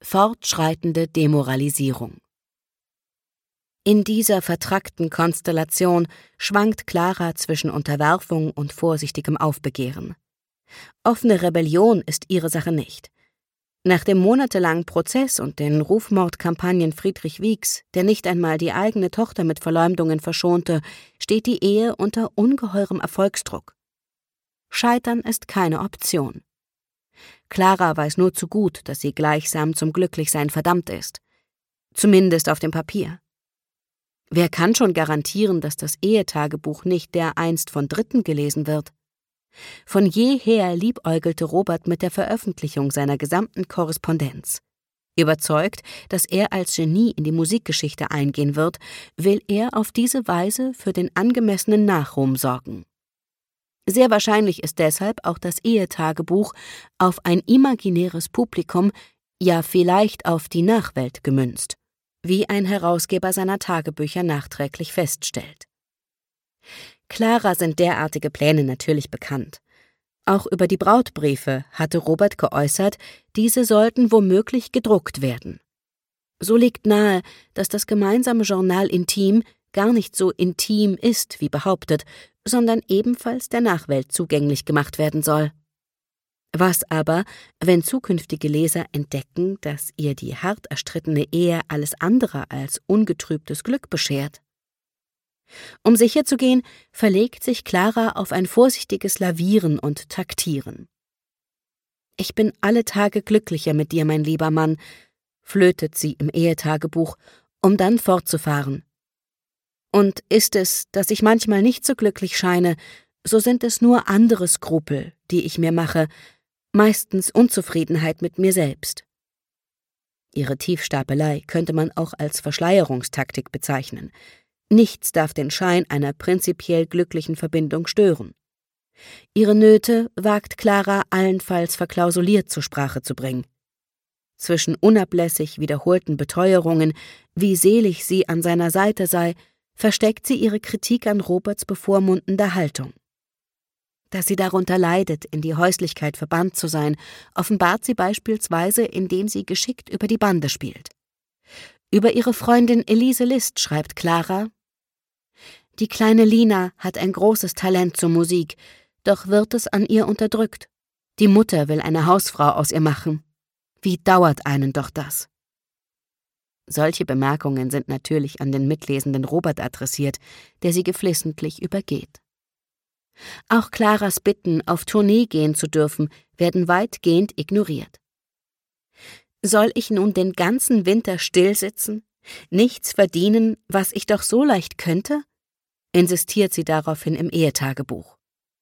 fortschreitende Demoralisierung. In dieser vertrackten Konstellation schwankt Clara zwischen Unterwerfung und vorsichtigem Aufbegehren. Offene Rebellion ist ihre Sache nicht. Nach dem monatelangen Prozess und den Rufmordkampagnen Friedrich Wiegs, der nicht einmal die eigene Tochter mit Verleumdungen verschonte, steht die Ehe unter ungeheurem Erfolgsdruck. Scheitern ist keine Option. Clara weiß nur zu gut, dass sie gleichsam zum Glücklichsein verdammt ist. Zumindest auf dem Papier. Wer kann schon garantieren, dass das Ehetagebuch nicht dereinst von Dritten gelesen wird? Von jeher liebäugelte Robert mit der Veröffentlichung seiner gesamten Korrespondenz. Überzeugt, dass er als Genie in die Musikgeschichte eingehen wird, will er auf diese Weise für den angemessenen Nachruhm sorgen. Sehr wahrscheinlich ist deshalb auch das Ehetagebuch auf ein imaginäres Publikum, ja vielleicht auf die Nachwelt gemünzt, wie ein Herausgeber seiner Tagebücher nachträglich feststellt. Clara sind derartige Pläne natürlich bekannt. Auch über die Brautbriefe hatte Robert geäußert, diese sollten womöglich gedruckt werden. So liegt nahe, dass das gemeinsame Journal Intim gar nicht so intim ist, wie behauptet, sondern ebenfalls der Nachwelt zugänglich gemacht werden soll. Was aber, wenn zukünftige Leser entdecken, dass ihr die hart erstrittene Ehe alles andere als ungetrübtes Glück beschert? Um sicherzugehen, verlegt sich Clara auf ein vorsichtiges Lavieren und Taktieren. »Ich bin alle Tage glücklicher mit dir, mein lieber Mann«, flötet sie im Ehetagebuch, um dann fortzufahren. »Und ist es, dass ich manchmal nicht so glücklich scheine, so sind es nur andere Skrupel, die ich mir mache, meistens Unzufriedenheit mit mir selbst.« Ihre Tiefstapelei könnte man auch als Verschleierungstaktik bezeichnen. Nichts darf den Schein einer prinzipiell glücklichen Verbindung stören. Ihre Nöte wagt Clara allenfalls verklausuliert zur Sprache zu bringen. Zwischen unablässig wiederholten Beteuerungen, wie selig sie an seiner Seite sei, versteckt sie ihre Kritik an Roberts bevormundender Haltung. Dass sie darunter leidet, in die Häuslichkeit verbannt zu sein, offenbart sie beispielsweise, indem sie geschickt über die Bande spielt. Über ihre Freundin Elise List schreibt Clara: »Die kleine Lina hat ein großes Talent zur Musik, doch wird es an ihr unterdrückt. Die Mutter will eine Hausfrau aus ihr machen. Wie dauert einen doch das?« Solche Bemerkungen sind natürlich an den mitlesenden Robert adressiert, der sie geflissentlich übergeht. Auch Claras Bitten, auf Tournee gehen zu dürfen, werden weitgehend ignoriert. »Soll ich nun den ganzen Winter stillsitzen, nichts verdienen, was ich doch so leicht könnte?« insistiert sie daraufhin im Ehetagebuch.